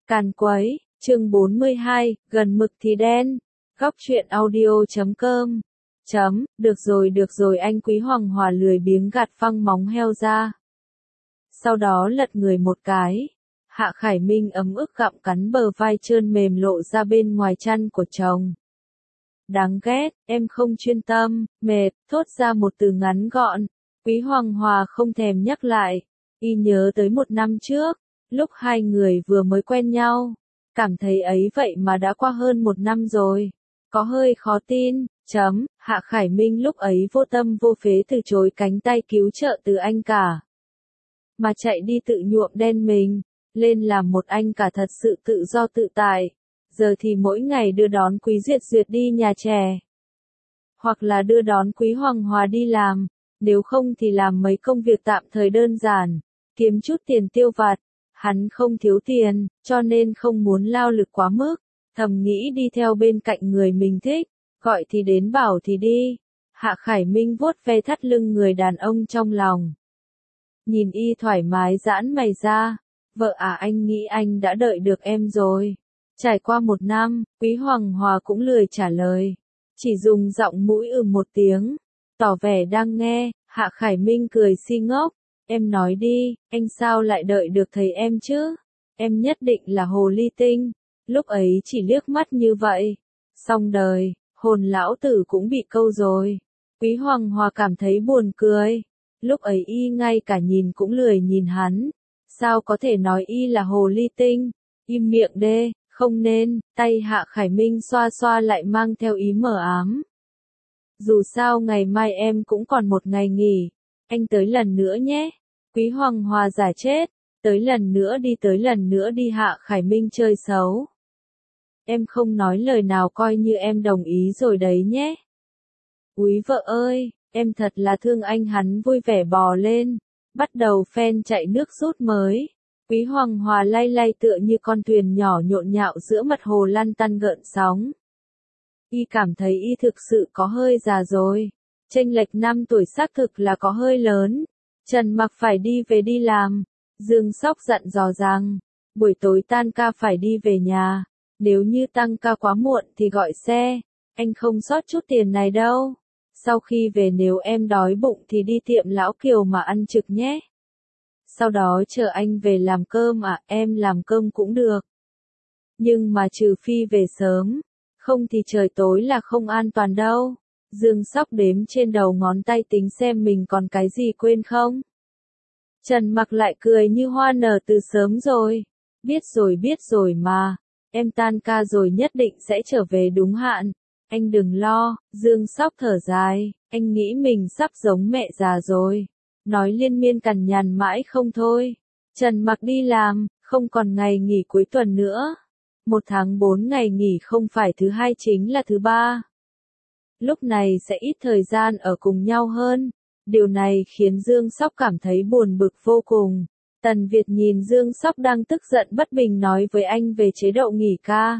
Càn quấy, chương 42, gần mực thì đen. Góc truyện audio.com. Được rồi anh Quý Hoàng Hòa lười biếng gạt phăng móng heo ra. Sau đó lật người một cái. Hạ Khải Minh ấm ức gặm cắn bờ vai trơn mềm lộ ra bên ngoài chăn của chồng. Đáng ghét, em không chuyên tâm, mệt, thốt ra một từ ngắn gọn. Quý Hoàng Hòa không thèm nhắc lại. Y nhớ tới 1 năm trước, lúc hai người vừa mới quen nhau. Cảm thấy ấy vậy mà đã qua hơn 1 năm rồi. Có hơi khó tin. Hạ Khải Minh lúc ấy vô tâm vô phế từ chối cánh tay cứu trợ từ anh cả. Mà chạy đi tự nhuộm đen mình, lên làm một anh cả thật sự tự do tự tại. Giờ thì mỗi ngày đưa đón Quý Duyệt Duyệt đi nhà trẻ. Hoặc là đưa đón Quý Hoàng Hòa đi làm, nếu không thì làm mấy công việc tạm thời đơn giản, kiếm chút tiền tiêu vặt. Hắn không thiếu tiền, cho nên không muốn lao lực quá mức, thầm nghĩ đi theo bên cạnh người mình thích, gọi thì đến bảo thì đi. Hạ Khải Minh vuốt ve thắt lưng người đàn ông trong lòng. Nhìn y thoải mái giãn mày ra, vợ à anh nghĩ anh đã đợi được em rồi. Trải qua 1 năm, Quý Hoàng Hòa cũng lười trả lời, chỉ dùng giọng mũi một tiếng, tỏ vẻ đang nghe. Hạ Khải Minh cười si ngốc. Em nói đi, anh sao lại đợi được thầy em chứ? Em nhất định là hồ ly tinh. Lúc ấy chỉ liếc mắt như vậy. Xong đời, hồn lão tử cũng bị câu rồi. Quý Hoàng Hòa cảm thấy buồn cười. Lúc ấy y ngay cả nhìn cũng lười nhìn hắn. Sao có thể nói y là hồ ly tinh? Im miệng đê, không nên. Tay Hạ Khải Minh xoa xoa lại mang theo ý mờ ám. Dù sao ngày mai em cũng còn 1 ngày nghỉ. Anh tới lần nữa nhé. Quý Hoàng Hòa giả chết. Tới lần nữa đi. Hạ Khải Minh chơi xấu. Em không nói lời nào coi như em đồng ý rồi đấy nhé. Úi vợ ơi, em thật là thương anh. Hắn vui vẻ bò lên. Bắt đầu phen chạy nước rút mới. Quý Hoàng Hòa lay lay tựa như con thuyền nhỏ nhộn nhạo giữa mặt hồ lăn tăn gợn sóng. Y cảm thấy y thực sự có hơi già rồi. Chênh lệch 5 tuổi xác thực là có hơi lớn. Trần Mặc phải đi về đi làm. Dương Sóc dặn dò rằng, buổi tối tan ca phải đi về nhà. Nếu như tăng ca quá muộn thì gọi xe. Anh không sót chút tiền này đâu. Sau khi về nếu em đói bụng thì đi tiệm Lão Kiều mà ăn trực nhé. Sau đó chờ anh về làm cơm à, em làm cơm cũng được. Nhưng mà trừ phi về sớm. Không thì trời tối là không an toàn đâu. Dương Sóc đếm trên đầu ngón tay tính xem mình còn cái gì quên không. Trần Mặc lại cười như hoa nở từ sớm rồi. Biết rồi mà. Em tan ca rồi nhất định sẽ trở về đúng hạn. Anh đừng lo. Dương Sóc thở dài. Anh nghĩ mình sắp giống mẹ già rồi. Nói liên miên cằn nhằn mãi không thôi. Trần Mặc đi làm, không còn ngày nghỉ cuối tuần nữa. 1 tháng 4 ngày nghỉ không phải thứ Hai chính là thứ Ba. Lúc này sẽ ít thời gian ở cùng nhau hơn. Điều này khiến Dương Sóc cảm thấy buồn bực vô cùng. Tần Việt nhìn Dương Sóc đang tức giận bất bình nói với anh về chế độ nghỉ ca.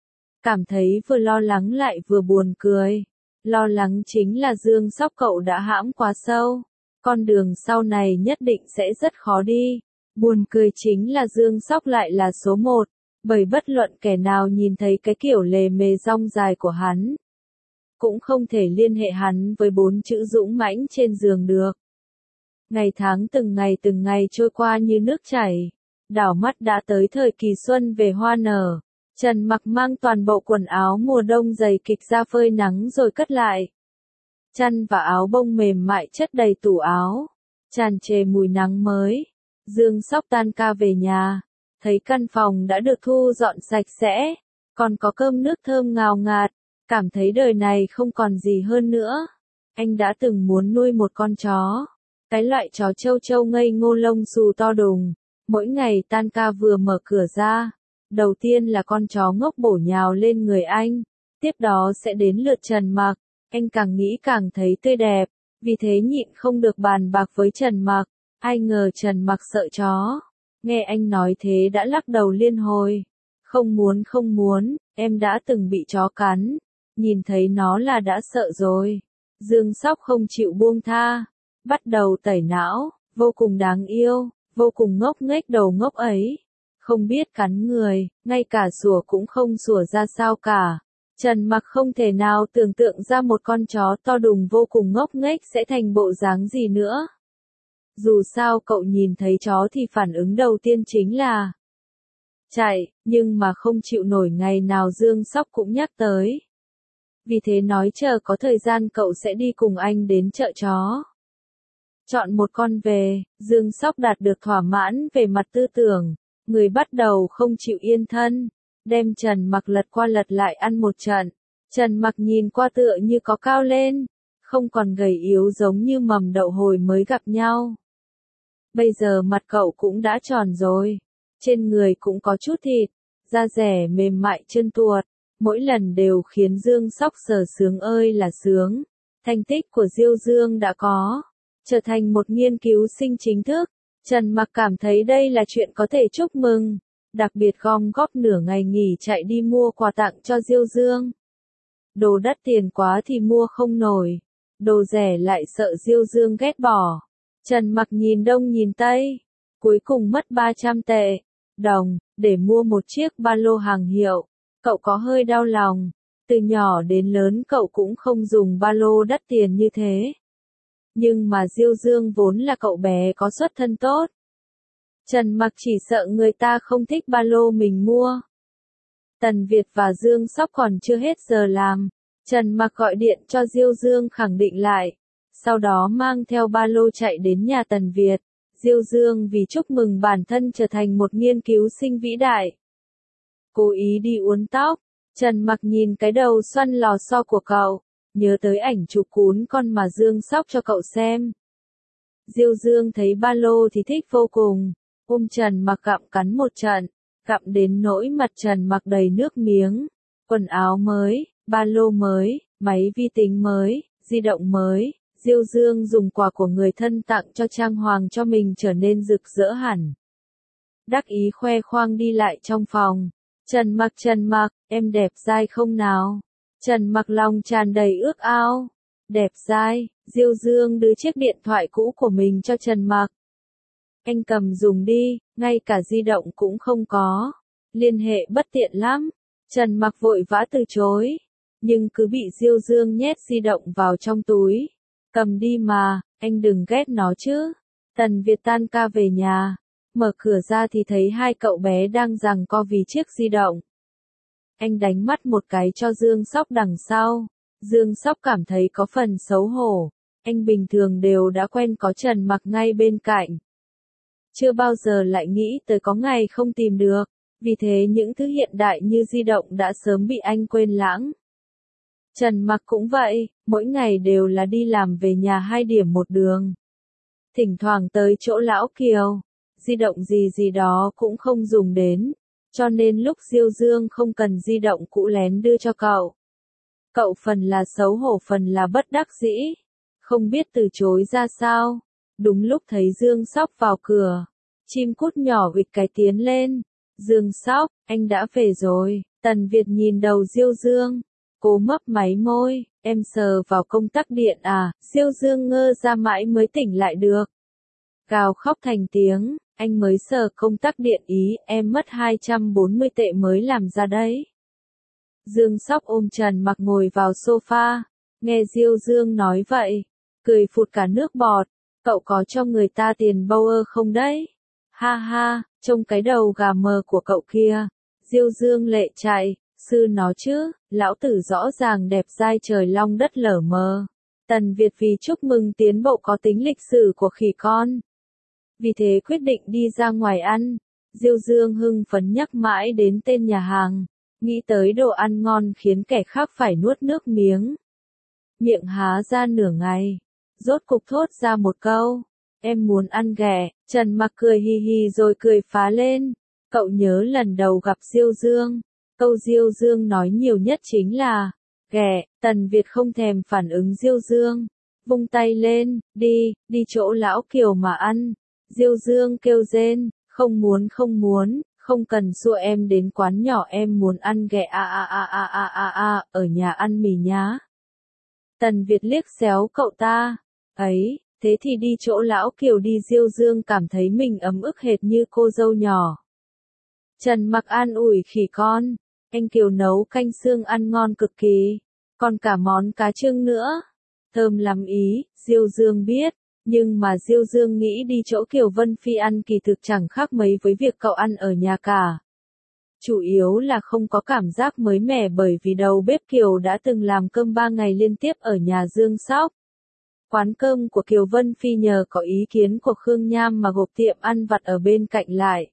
Cảm thấy vừa lo lắng lại vừa buồn cười. Lo lắng chính là Dương Sóc cậu đã hãm quá sâu. Con đường sau này nhất định sẽ rất khó đi. Buồn cười chính là Dương Sóc lại là số 1. Bởi bất luận kẻ nào nhìn thấy cái kiểu lề mề rong dài của hắn, cũng không thể liên hệ hắn với 4 chữ dũng mãnh trên giường được. Ngày tháng từng ngày trôi qua như nước chảy. Đảo mắt đã tới thời kỳ xuân về hoa nở. Trần Mặc mang toàn bộ quần áo mùa đông dày kịch ra phơi nắng rồi cất lại. Chăn và áo bông mềm mại chất đầy tủ áo. Tràn trề mùi nắng mới. Dương Sóc tan ca về nhà. Thấy căn phòng đã được thu dọn sạch sẽ. Còn có cơm nước thơm ngào ngạt. Cảm thấy đời này không còn gì hơn nữa. Anh đã từng muốn nuôi một con chó. Cái loại chó trâu trâu ngây ngô lông xù to đùng. Mỗi ngày tan ca vừa mở cửa ra. Đầu tiên là con chó ngốc bổ nhào lên người anh. Tiếp đó sẽ đến lượt Trần Mặc. Anh càng nghĩ càng thấy tươi đẹp. Vì thế nhịn không được bàn bạc với Trần Mặc. Ai ngờ Trần Mặc sợ chó. Nghe anh nói thế đã lắc đầu liên hồi. Không muốn, em đã từng bị chó cắn. Nhìn thấy nó là đã sợ rồi. Dương Sóc không chịu buông tha. Bắt đầu tẩy não, vô cùng đáng yêu, vô cùng ngốc nghếch đầu ngốc ấy. không biết cắn người, ngay cả sủa cũng không sủa ra sao cả. Trần Mặc không thể nào tưởng tượng ra một con chó to đùng vô cùng ngốc nghếch sẽ thành bộ dáng gì nữa. Dù sao cậu nhìn thấy chó thì phản ứng đầu tiên chính là chạy, nhưng mà không chịu nổi ngày nào Dương Sóc cũng nhắc tới. Vì thế nói chờ có thời gian cậu sẽ đi cùng anh đến chợ chó. Chọn một con về, Dương Sóc đạt được thỏa mãn về mặt tư tưởng, người bắt đầu không chịu yên thân, đem Trần Mặc lật qua lật lại ăn một trận. Trần Mặc nhìn qua tựa như có cao lên, không còn gầy yếu giống như mầm đậu hồi mới gặp nhau. Bây giờ mặt cậu cũng đã tròn rồi, trên người cũng có chút thịt, da dẻ mềm mại trơn tuột, mỗi lần đều khiến Dương Sóc sờ sướng ơi là sướng. Thành tích của Diêu Dương đã có, trở thành một nghiên cứu sinh chính thức. Trần Mặc cảm thấy đây là chuyện có thể chúc mừng, đặc biệt gom góp nửa ngày nghỉ chạy đi mua quà tặng cho Diêu Dương. Đồ đắt tiền quá thì mua không nổi, đồ rẻ lại sợ Diêu Dương ghét bỏ. Trần Mặc nhìn đông nhìn tây, cuối cùng mất 300 tệ đồng để mua một chiếc ba lô hàng hiệu. Cậu có hơi đau lòng, từ nhỏ đến lớn cậu cũng không dùng ba lô đắt tiền như thế. Nhưng mà Diêu Dương vốn là cậu bé có xuất thân tốt. Trần Mặc chỉ sợ người ta không thích ba lô mình mua. Tần Việt và Dương Sóc còn chưa hết giờ làm, Trần Mặc gọi điện cho Diêu Dương khẳng định lại, sau đó mang theo ba lô chạy đến nhà Tần Việt. Diêu Dương vì chúc mừng bản thân trở thành một nghiên cứu sinh vĩ đại, cố ý đi uốn tóc. Trần Mặc nhìn cái đầu xoăn lò xo của cậu, nhớ tới ảnh chụp cún con mà Dương Sóc cho cậu xem. Diêu Dương thấy ba lô thì thích vô cùng, ôm Trần Mặc gặm cắn một trận, gặm đến nỗi mặt Trần Mặc đầy nước miếng. Quần áo mới, ba lô mới, máy vi tính mới, di động mới. Diêu Dương dùng quà của người thân tặng cho trang hoàng cho mình trở nên rực rỡ hẳn. Đắc ý khoe khoang đi lại trong phòng. Trần Mặc, em đẹp dai không nào? Trần Mặc lòng tràn đầy ước ao. Đẹp dai. Diêu Dương đưa chiếc điện thoại cũ của mình cho Trần Mặc. Anh cầm dùng đi, ngay cả di động cũng không có. Liên hệ bất tiện lắm. Trần Mặc vội vã từ chối, nhưng cứ bị Diêu Dương nhét di động vào trong túi. Cầm đi mà, anh đừng ghét nó chứ. Tần Việt tan ca về nhà, mở cửa ra thì thấy hai cậu bé đang giằng co vì chiếc di động. Anh đánh mắt một cái cho Dương Sóc đằng sau. Dương Sóc cảm thấy có phần xấu hổ. Anh bình thường đều đã quen có Trần Mặc ngay bên cạnh. Chưa bao giờ lại nghĩ tới có ngày không tìm được. Vì thế những thứ hiện đại như di động đã sớm bị anh quên lãng. Trần Mặc cũng vậy, mỗi ngày đều là đi làm về nhà 2 điểm một đường. Thỉnh thoảng tới chỗ lão Kiều, di động gì gì đó cũng không dùng đến, cho nên lúc Diêu Dương không cần di động cũ lén đưa cho cậu. Cậu phần là xấu hổ phần là bất đắc dĩ, không biết từ chối ra sao. Đúng lúc thấy Dương Sóc vào cửa, chim cút nhỏ vịt cái tiến lên. Dương Sóc, anh đã về rồi. Tần Việt nhìn đầu Diêu Dương, cố mấp máy môi, em sờ vào công tắc điện à? Diêu Dương ngơ ra mãi mới tỉnh lại được. Gào khóc thành tiếng, anh mới sờ công tắc điện ý, em mất 240 tệ mới làm ra đấy. Dương Sóc ôm Trần Mặc ngồi vào sofa, nghe Diêu Dương nói vậy, cười phụt cả nước bọt, cậu có cho người ta tiền Bauer không đấy? Ha ha, trông cái đầu gà mờ của cậu kia. Diêu Dương lệ chạy, sư nó chứ, lão tử rõ ràng đẹp dai trời long đất lở mờ. Tần Việt vì chúc mừng tiến bộ có tính lịch sử của khỉ con, vì thế quyết định đi ra ngoài ăn. Diêu Dương hưng phấn nhắc mãi đến tên nhà hàng, nghĩ tới đồ ăn ngon khiến kẻ khác phải nuốt nước miếng. Miệng há ra nửa ngày, rốt cục thốt ra một câu, em muốn ăn ghẹ. Trần Mặc cười hì hì rồi cười phá lên. Cậu nhớ lần đầu gặp Diêu Dương, câu Diêu Dương nói nhiều nhất chính là ghẹ. Tần Việt không thèm phản ứng Diêu Dương, vung tay lên, đi chỗ lão Kiều mà ăn. Diêu Dương kêu rên, không muốn, không cần xua em đến quán nhỏ, em muốn ăn ghẹ ở nhà ăn mì nhá. Tần Việt liếc xéo cậu ta, ấy, thế thì đi chỗ lão Kiều đi. Diêu Dương cảm thấy mình ấm ức hệt như cô dâu nhỏ. Trần Mặc an ủi khỉ con, anh Kiều nấu canh xương ăn ngon cực kỳ, còn cả món cá trưng nữa. Thơm lắm ý, Diêu Dương biết, nhưng mà Diêu Dương nghĩ đi chỗ Kiều Vân Phi ăn kỳ thực chẳng khác mấy với việc cậu ăn ở nhà cả. Chủ yếu là không có cảm giác mới mẻ bởi vì đầu bếp Kiều đã từng làm cơm 3 ngày liên tiếp ở nhà Dương Sóc. Quán cơm của Kiều Vân Phi nhờ có ý kiến của Khương Nham mà gộp tiệm ăn vặt ở bên cạnh lại.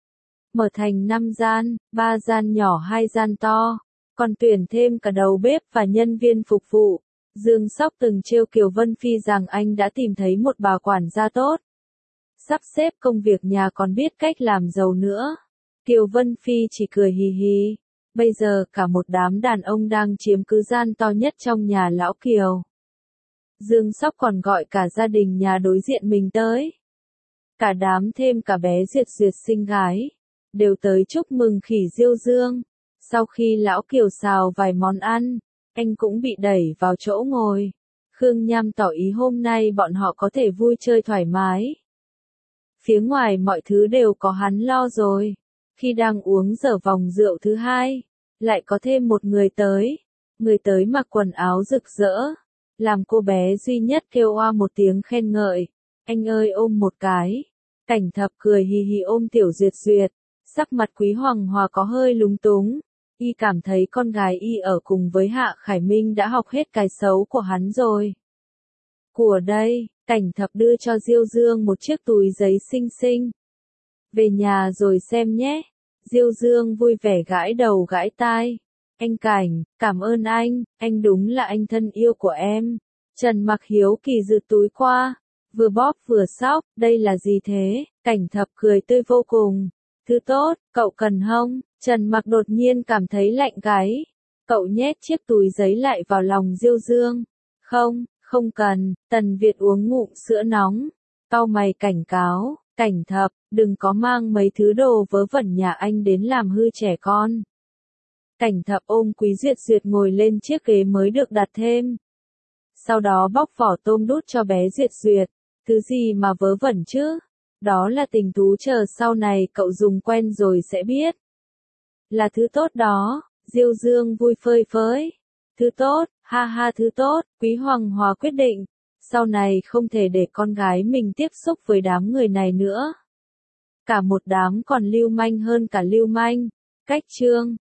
Mở thành 5 gian, 3 gian nhỏ 2 gian to, còn tuyển thêm cả đầu bếp và nhân viên phục vụ. Dương Sóc từng trêu Kiều Vân Phi rằng anh đã tìm thấy một bà quản gia tốt. Sắp xếp công việc nhà còn biết cách làm giàu nữa. Kiều Vân Phi chỉ cười hì hì. Bây giờ cả một đám đàn ông đang chiếm cứ gian to nhất trong nhà lão Kiều. Dương Sóc còn gọi cả gia đình nhà đối diện mình tới. Cả đám thêm cả bé Duyệt Duyệt xinh gái. Đều tới chúc mừng khỉ Diêu Dương. Sau khi lão Kiều xào vài món ăn, anh cũng bị đẩy vào chỗ ngồi. Khương Nham tỏ ý hôm nay bọn họ có thể vui chơi thoải mái. Phía ngoài mọi thứ đều có hắn lo rồi. Khi đang uống dở vòng rượu thứ hai, lại có thêm một người tới. Người tới mặc quần áo rực rỡ, làm cô bé duy nhất kêu oa một tiếng khen ngợi. Anh ơi ôm một cái. Cảnh Thập cười hì hì ôm Tiểu Duyệt Duyệt. Sắc mặt Quý Hoàng Hòa có hơi lúng túng. Y cảm thấy con gái Y ở cùng với Hạ Khải Minh đã học hết cái xấu của hắn rồi. Của đây, Cảnh Thập đưa cho Diêu Dương một chiếc túi giấy xinh xinh. Về nhà rồi xem nhé. Diêu Dương vui vẻ gãi đầu gãi tai. Anh Cảnh, cảm ơn anh đúng là anh thân yêu của em. Trần Mặc hiếu kỳ rượt túi qua, vừa bóp vừa xóc, đây là gì thế? Cảnh Thập cười tươi vô cùng. Thứ tốt, cậu cần không? Trần Mặc đột nhiên cảm thấy lạnh gáy. Cậu nhét chiếc túi giấy lại vào lòng Diêu Dương. Không, không cần. Tần Việt uống ngụm sữa nóng. Cau mày cảnh cáo, Cảnh Thập, đừng có mang mấy thứ đồ vớ vẩn nhà anh đến làm hư trẻ con. Cảnh Thập ôm Quý Duyệt Duyệt ngồi lên chiếc ghế mới được đặt thêm. Sau đó bóc vỏ tôm đút cho bé Duyệt Duyệt. Thứ gì mà vớ vẩn chứ? Đó là tình thú, chờ sau này cậu dùng quen rồi sẽ biết. Là thứ tốt đó. Diêu Dương vui phơi phới. Thứ tốt, ha ha, thứ tốt. Quý Hoàng Hòa quyết định, sau này không thể để con gái mình tiếp xúc với đám người này nữa. Cả một đám còn lưu manh hơn cả lưu manh. Cách chương